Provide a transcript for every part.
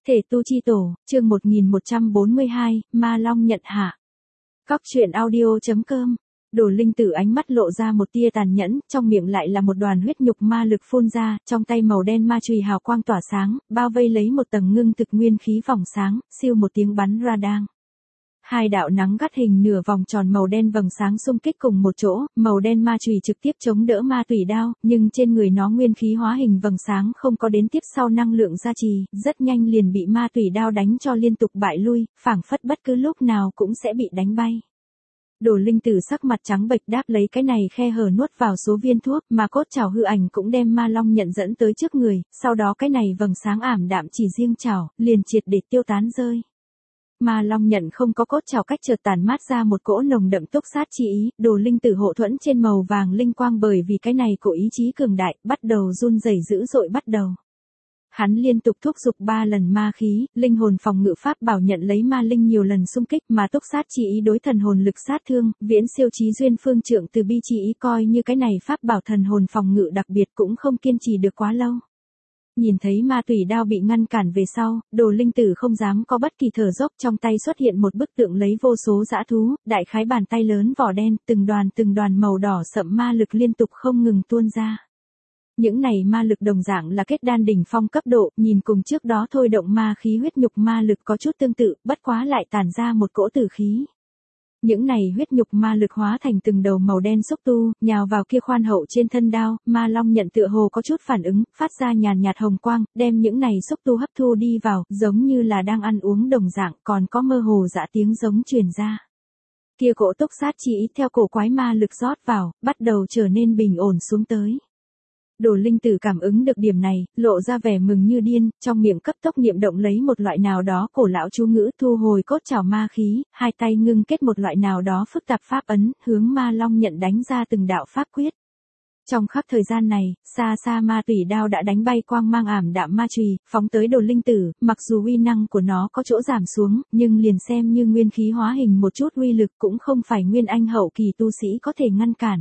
Thể tu chi tổ, chương 1142, Ma Long nhận hạ. Cóc truyện audio.com. Đồ Linh Tử ánh mắt lộ ra một tia tàn nhẫn, trong miệng lại là một đoàn huyết nhục ma lực phun ra, trong tay màu đen ma chùy hào quang tỏa sáng, bao vây lấy một tầng ngưng thực nguyên khí vòng sáng, siêu một tiếng bắn ra đang. Hai đạo nắng gắt hình nửa vòng tròn màu đen vầng sáng xung kích cùng một chỗ, màu đen ma chùy trực tiếp chống đỡ ma tủy đao, nhưng trên người nó nguyên khí hóa hình vầng sáng không có đến tiếp sau năng lượng gia trì, rất nhanh liền bị ma tủy đao đánh cho liên tục bại lui, phảng phất bất cứ lúc nào cũng sẽ bị đánh bay. Đồ Linh Tử sắc mặt trắng bệch đáp lấy cái này khe hở nuốt vào số viên thuốc, mà cốt chảo hư ảnh cũng đem ma long nhận dẫn tới trước người, sau đó cái này vầng sáng ảm đạm chỉ riêng chảo, liền triệt để tiêu tán rơi. Ma long nhận không có cốt chảo cách chợt tản mát ra một cỗ nồng đậm túc sát chi ý, Đồ Linh Tử hộ thuẫn trên màu vàng linh quang bởi vì cái này của ý chí cường đại, bắt đầu run rẩy dữ dội bắt đầu. Hắn liên tục thúc giục 3 lần ma khí, linh hồn phòng ngự pháp bảo nhận lấy ma linh nhiều lần xung kích mà túc sát chi ý đối thần hồn lực sát thương, viễn siêu chí duyên phương trượng từ bi chi ý coi như cái này pháp bảo thần hồn phòng ngự đặc biệt cũng không kiên trì được quá lâu. Nhìn thấy ma tủy đao bị ngăn cản về sau, Đồ Linh Tử không dám có bất kỳ thở dốc, trong tay xuất hiện một bức tượng lấy vô số dã thú, đại khái bàn tay lớn vỏ đen, từng đoàn màu đỏ sậm ma lực liên tục không ngừng tuôn ra. Những này ma lực đồng dạng là kết đan đỉnh phong cấp độ, nhìn cùng trước đó thôi động ma khí huyết nhục ma lực có chút tương tự, bất quá lại tản ra một cỗ tử khí. Những này huyết nhục ma lực hóa thành từng đầu màu đen xúc tu, nhào vào kia khoan hậu trên thân đao, ma long nhận tựa hồ có chút phản ứng, phát ra nhàn nhạt hồng quang, đem những này xúc tu hấp thu đi vào, giống như là đang ăn uống đồng dạng, còn có mơ hồ dã tiếng giống truyền ra. Kia cỗ túc sát chỉ theo cổ quái ma lực rót vào, bắt đầu trở nên bình ổn xuống tới. Đồ Linh Tử cảm ứng được điểm này, lộ ra vẻ mừng như điên, trong miệng cấp tốc niệm động lấy một loại nào đó cổ lão chú ngữ thu hồi cốt chảo ma khí, hai tay ngưng kết một loại nào đó phức tạp pháp ấn, hướng ma long nhận đánh ra từng đạo pháp quyết. Trong khắc thời gian này, xa xa ma tủy đao đã đánh bay quang mang ảm đạm ma chùy, phóng tới Đồ Linh Tử, mặc dù uy năng của nó có chỗ giảm xuống, nhưng liền xem như nguyên khí hóa hình một chút uy lực cũng không phải nguyên anh hậu kỳ tu sĩ có thể ngăn cản.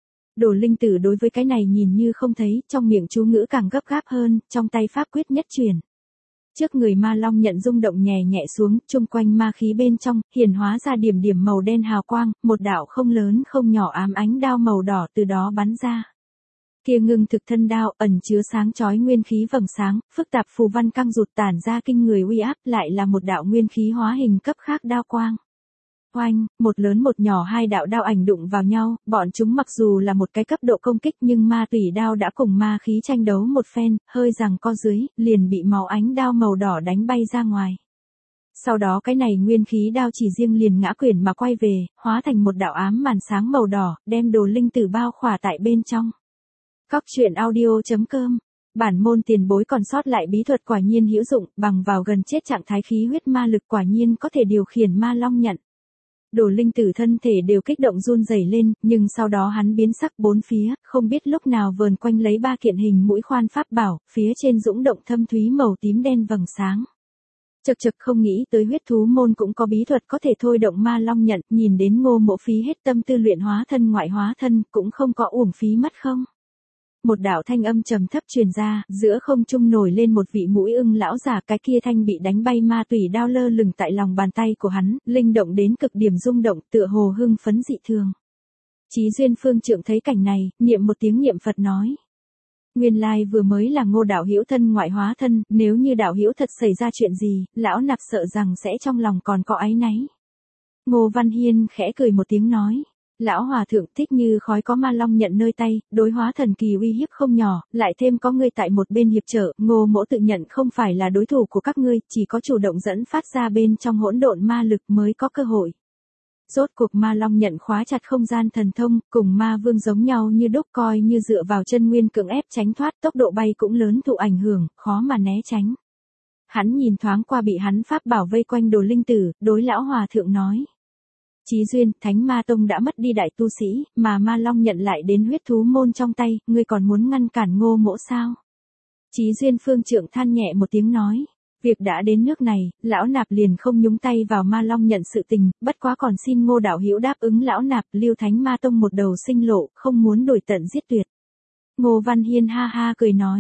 Đồ Linh Tử đối với cái này nhìn như không thấy, trong miệng chú ngữ càng gấp gáp hơn, trong tay pháp quyết nhất truyền. Trước người ma long nhận rung động nhẹ nhẹ xuống, chung quanh ma khí bên trong, hiển hóa ra điểm điểm màu đen hào quang, một đạo không lớn không nhỏ ám ánh đao màu đỏ từ đó bắn ra. Kia ngưng thực thân đao, ẩn chứa sáng chói nguyên khí vầng sáng, phức tạp phù văn căng rụt tản ra kinh người uy áp, lại là một đạo nguyên khí hóa hình cấp khác đao quang. Oanh, một lớn một nhỏ hai đạo đao ảnh đụng vào nhau, bọn chúng mặc dù là một cái cấp độ công kích nhưng ma tủy đao đã cùng ma khí tranh đấu một phen, hơi giằng co dưới, liền bị máu ánh đao màu đỏ đánh bay ra ngoài. Sau đó cái này nguyên khí đao chỉ riêng liền ngã quyển mà quay về, hóa thành một đạo ám màn sáng màu đỏ, đem Đồ Linh Tử bao khỏa tại bên trong. Cóc truyện audio.com. Bản môn tiền bối còn sót lại bí thuật quả nhiên hữu dụng, bằng vào gần chết trạng thái khí huyết ma lực quả nhiên có thể điều khiển ma long nhận. Đồ Linh Tử thân thể đều kích động run rẩy lên, nhưng sau đó hắn biến sắc bốn phía, không biết lúc nào vờn quanh lấy 3 kiện hình mũi khoan pháp bảo, phía trên dũng động thâm thúy màu tím đen vầng sáng. Chậc chậc không nghĩ tới huyết thú môn cũng có bí thuật có thể thôi động ma long nhận, nhìn đến Ngô Mộ phí hết tâm tư luyện hóa thân ngoại hóa thân, cũng không có uổng phí mất không. Một đạo thanh âm trầm thấp truyền ra, giữa không trung nổi lên một vị mũi ưng lão già, cái kia thanh bị đánh bay ma tủy đao lơ lửng tại lòng bàn tay của hắn, linh động đến cực điểm rung động, tựa hồ hưng phấn dị thường. Chí duyên phương trượng thấy cảnh này, niệm một tiếng niệm Phật nói: Nguyên lai vừa mới là Ngô đạo hữu thân ngoại hóa thân, nếu như đạo hữu thật xảy ra chuyện gì, lão nạp sợ rằng sẽ trong lòng còn có áy náy. Ngô Văn Hiên khẽ cười một tiếng nói: Lão hòa thượng thích như khói có ma long nhận nơi tay, đối hóa thần kỳ uy hiếp không nhỏ, lại thêm có ngươi tại một bên hiệp trợ, Ngô mỗ tự nhận không phải là đối thủ của các ngươi, chỉ có chủ động dẫn phát ra bên trong hỗn độn ma lực mới có cơ hội. Rốt cuộc ma long nhận khóa chặt không gian thần thông, cùng ma vương giống nhau như đúc, coi như dựa vào chân nguyên cưỡng ép tránh thoát, tốc độ bay cũng lớn thụ ảnh hưởng, khó mà né tránh. Hắn nhìn thoáng qua bị hắn pháp bảo vây quanh Đồ Linh Tử, đối lão hòa thượng nói: Chí duyên, Thánh Ma Tông đã mất đi đại tu sĩ, mà ma long nhận lại đến huyết thú môn trong tay, ngươi còn muốn ngăn cản Ngô mỗ sao? Chí duyên phương trượng than nhẹ một tiếng nói: Việc đã đến nước này, lão nạp liền không nhúng tay vào ma long nhận sự tình, bất quá còn xin Ngô đạo hữu đáp ứng lão nạp lưu Thánh Ma Tông một đầu sinh lộ, không muốn đổi tận giết tuyệt. Ngô Văn Hiên ha ha cười nói: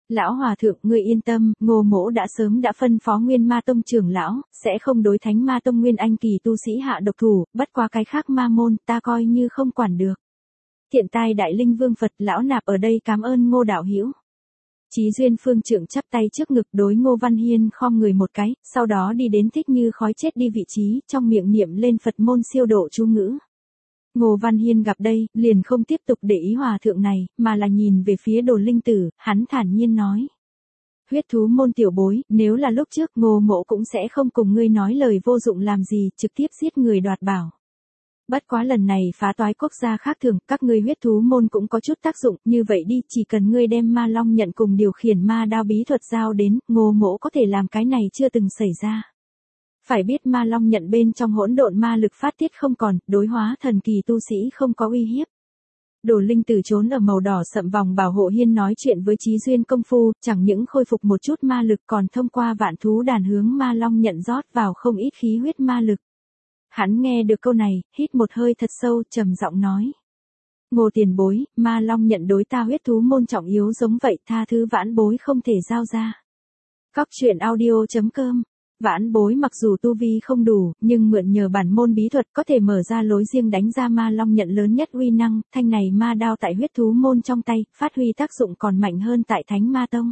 Lão hòa thượng, ngươi yên tâm, Ngô mỗ đã sớm đã phân phó Nguyên Ma Tông trưởng lão, sẽ không đối Thánh Ma Tông Nguyên Anh kỳ tu sĩ hạ độc thủ, bất quá cái khác ma môn, ta coi như không quản được. Thiện tai đại linh vương Phật, lão nạp ở đây cảm ơn Ngô đạo hữu. Chí Duyên Phương Trượng chắp tay trước ngực đối Ngô Văn Hiên khom người một cái, sau đó đi đến thích như khói chết đi vị trí, trong miệng niệm lên Phật môn siêu độ chú ngữ. Ngô Văn Hiên gặp đây, liền không tiếp tục để ý hòa thượng này, mà là nhìn về phía Đồ Linh Tử, hắn thản nhiên nói. Huyết thú môn tiểu bối, nếu là lúc trước Ngô mỗ cũng sẽ không cùng ngươi nói lời vô dụng làm gì, trực tiếp giết người đoạt bảo. Bất quá lần này phá toái quốc gia khác thường, các ngươi huyết thú môn cũng có chút tác dụng, như vậy đi, chỉ cần ngươi đem ma long nhận cùng điều khiển ma đao bí thuật giao đến, Ngô mỗ có thể làm cái này chưa từng xảy ra. Phải biết ma long nhận bên trong hỗn độn ma lực phát tiết không còn, đối hóa thần kỳ tu sĩ không có uy hiếp. Đồ Linh Tử trốn ở màu đỏ sậm vòng bảo hộ hiên nói chuyện với Chí Duyên công phu, chẳng những khôi phục một chút ma lực còn thông qua vạn thú đàn hướng ma long nhận rót vào không ít khí huyết ma lực. Hắn nghe được câu này, hít một hơi thật sâu, trầm giọng nói. Ngô tiền bối, ma long nhận đối ta huyết thú môn trọng yếu giống vậy, tha thứ vãn bối không thể giao ra. Cóc truyện audio.com. Vãn bối mặc dù tu vi không đủ, nhưng mượn nhờ bản môn bí thuật có thể mở ra lối riêng đánh ra ma long nhận lớn nhất uy năng, thanh này ma đao tại huyết thú môn trong tay, phát huy tác dụng còn mạnh hơn tại Thánh Ma Tông.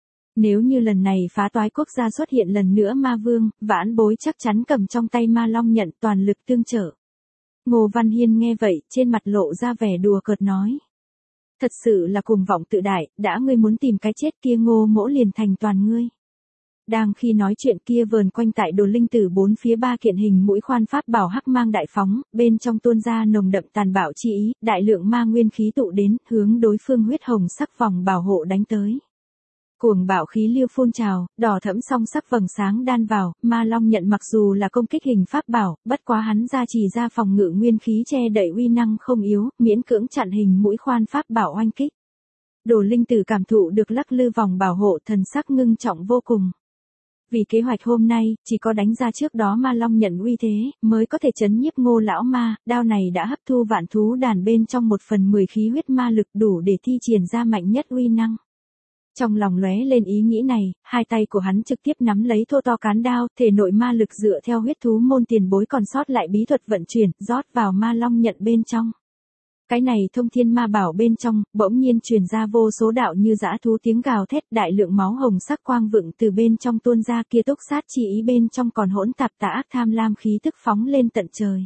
Nếu như lần này phá toái quốc gia xuất hiện lần nữa ma vương, vãn bối chắc chắn cầm trong tay ma long nhận toàn lực tương trợ. Ngô Văn Hiên nghe vậy, trên mặt lộ ra vẻ đùa cợt nói. Thật sự là cuồng vọng tự đại, đã ngươi muốn tìm cái chết kia Ngô mỗ liền thành toàn ngươi. Đang khi nói chuyện kia vờn quanh tại Đồ Linh Tử bốn phía ba kiện hình mũi khoan pháp bảo hắc mang đại phóng, bên trong tuôn ra nồng đậm tàn bạo chi ý, đại lượng ma nguyên khí tụ đến, hướng đối phương huyết hồng sắc vòng bảo hộ đánh tới. Cuồng bạo khí lưu phun trào, đỏ thẫm song sắc vầng sáng đan vào, ma long nhận mặc dù là công kích hình pháp bảo, bất quá hắn ra chỉ ra phòng ngự nguyên khí che đậy uy năng không yếu, miễn cưỡng chặn hình mũi khoan pháp bảo oanh kích. Đồ Linh Tử cảm thụ được lắc lư vòng bảo hộ, thần sắc ngưng trọng vô cùng. Vì kế hoạch hôm nay, chỉ có đánh ra trước đó ma long nhận uy thế, mới có thể chấn nhiếp Ngô lão ma, đao này đã hấp thu vạn thú đàn bên trong 1/10 khí huyết ma lực đủ để thi triển ra mạnh nhất uy năng. Trong lòng lóe lên ý nghĩ này, hai tay của hắn trực tiếp nắm lấy thô to cán đao, thể nội ma lực dựa theo huyết thú môn tiền bối còn sót lại bí thuật vận chuyển, rót vào ma long nhận bên trong. Cái này thông thiên ma bảo bên trong, bỗng nhiên truyền ra vô số đạo như dã thú tiếng gào thét, đại lượng máu hồng sắc quang vựng từ bên trong tuôn ra, kia túc sát chi ý bên trong còn hỗn tạp tà ác tham lam khí tức phóng lên tận trời.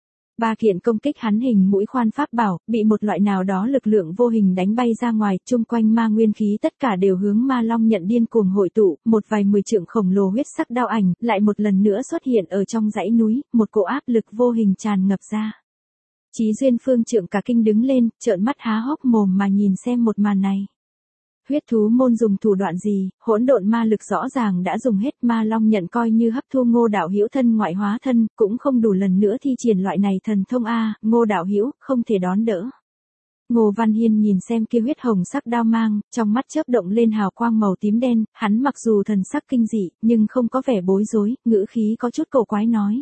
Ba kiện công kích hắn hình mũi khoan pháp bảo, bị một loại nào đó lực lượng vô hình đánh bay ra ngoài, chung quanh ma nguyên khí tất cả đều hướng ma long nhận điên cuồng hội tụ, một vài 10 trượng khổng lồ huyết sắc đao ảnh, lại một lần nữa xuất hiện ở trong dãy núi, một cỗ áp lực vô hình tràn ngập ra. Chí Duyên Phương Trượng cả kinh đứng lên, trợn mắt há hốc mồm mà nhìn xem một màn này. Huyết thú môn dùng thủ đoạn gì, hỗn độn ma lực rõ ràng đã dùng hết, ma long nhận coi như hấp thu Ngô đạo hữu thân ngoại hóa thân, cũng không đủ lần nữa thi triển loại này thần thông a, Ngô đạo hữu không thể đón đỡ. Ngô Văn Hiên nhìn xem kia huyết hồng sắc đao mang, trong mắt chớp động lên hào quang màu tím đen, hắn mặc dù thần sắc kinh dị, nhưng không có vẻ bối rối, ngữ khí có chút cổ quái nói.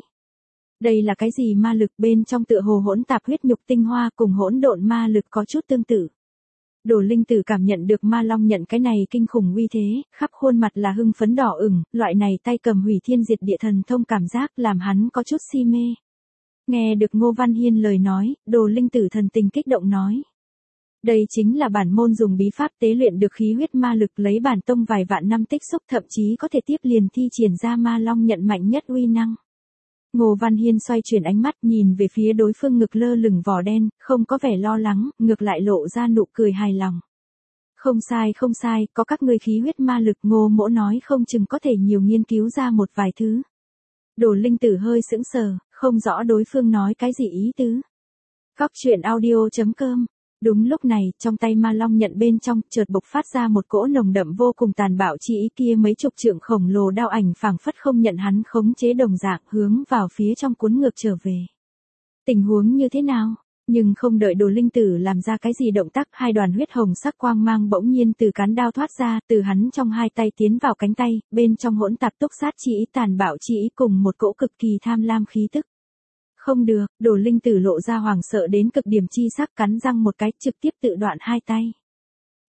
Đây là cái gì ma lực, bên trong tựa hồ hỗn tạp huyết nhục tinh hoa cùng hỗn độn ma lực có chút tương tự. Đồ Linh Tử cảm nhận được ma long nhận cái này kinh khủng uy thế, khắp khuôn mặt là hưng phấn đỏ ửng, loại này tay cầm hủy thiên diệt địa thần thông cảm giác làm hắn có chút si mê. Nghe được Ngô Văn Hiên lời nói, Đồ Linh Tử thần tình kích động nói. Đây chính là bản môn dùng bí pháp tế luyện được khí huyết ma lực, lấy bản tông vài vạn năm tích xúc, thậm chí có thể tiếp liền thi triển ra ma long nhận mạnh nhất uy năng. Ngô Văn Hiên xoay chuyển ánh mắt nhìn về phía đối phương ngực lơ lửng vỏ đen, không có vẻ lo lắng, ngược lại lộ ra nụ cười hài lòng. Không sai, có các ngươi khí huyết ma lực, Ngô mỗ nói không chừng có thể nhiều nghiên cứu ra một vài thứ. Đồ Linh Tử hơi sững sờ, không rõ đối phương nói cái gì ý tứ. Cóc truyện audio.com. Đúng lúc này, trong tay ma long nhận bên trong, chợt bộc phát ra một cỗ nồng đậm vô cùng tàn bạo chi ý, kia mấy chục trượng khổng lồ đao ảnh phảng phất không nhận hắn khống chế đồng dạng, hướng vào phía trong cuốn ngược trở về. Tình huống như thế nào? Nhưng không đợi Đồ Linh Tử làm ra cái gì động tác, hai đoàn huyết hồng sắc quang mang bỗng nhiên từ cán đao thoát ra, từ hắn trong hai tay tiến vào cánh tay, bên trong hỗn tạp túc sát chi ý, tàn bạo chi ý cùng một cỗ cực kỳ tham lam khí tức. Không được, Đồ Linh Tử lộ ra hoảng sợ đến cực điểm chi sắc, cắn răng một cái, trực tiếp tự đoạn hai tay.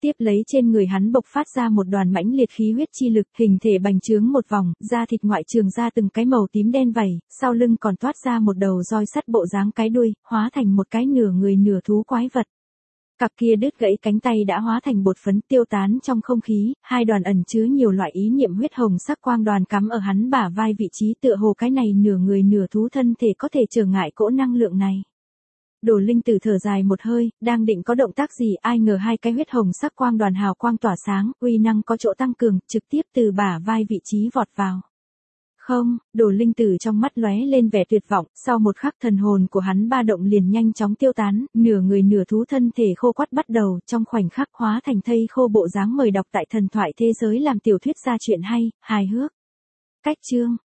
Tiếp lấy trên người hắn bộc phát ra một đoàn mãnh liệt khí huyết chi lực, hình thể bành trướng một vòng, da thịt ngoại trường ra từng cái màu tím đen vảy, sau lưng còn toát ra một đầu roi sắt bộ dáng cái đuôi, hóa thành một cái nửa người nửa thú quái vật. Cặp kia đứt gãy cánh tay đã hóa thành bột phấn tiêu tán trong không khí, hai đoàn ẩn chứa nhiều loại ý niệm huyết hồng sắc quang đoàn cắm ở hắn bả vai vị trí tựa hồ cái này nửa người nửa thú thân thể có thể trở ngại cỗ năng lượng này. Đồ Linh Tử thở dài một hơi, đang định có động tác gì ai ngờ hai cái huyết hồng sắc quang đoàn hào quang tỏa sáng, uy năng có chỗ tăng cường, trực tiếp từ bả vai vị trí vọt vào. Không, Đồ Linh Tử trong mắt lóe lên vẻ tuyệt vọng, sau một khắc thần hồn của hắn ba động liền nhanh chóng tiêu tán, nửa người nửa thú thân thể khô quắt bắt đầu, trong khoảnh khắc hóa thành thây khô bộ dáng mời đọc tại thần thoại thế giới làm tiểu thuyết ra chuyện hay, hài hước. Cách chương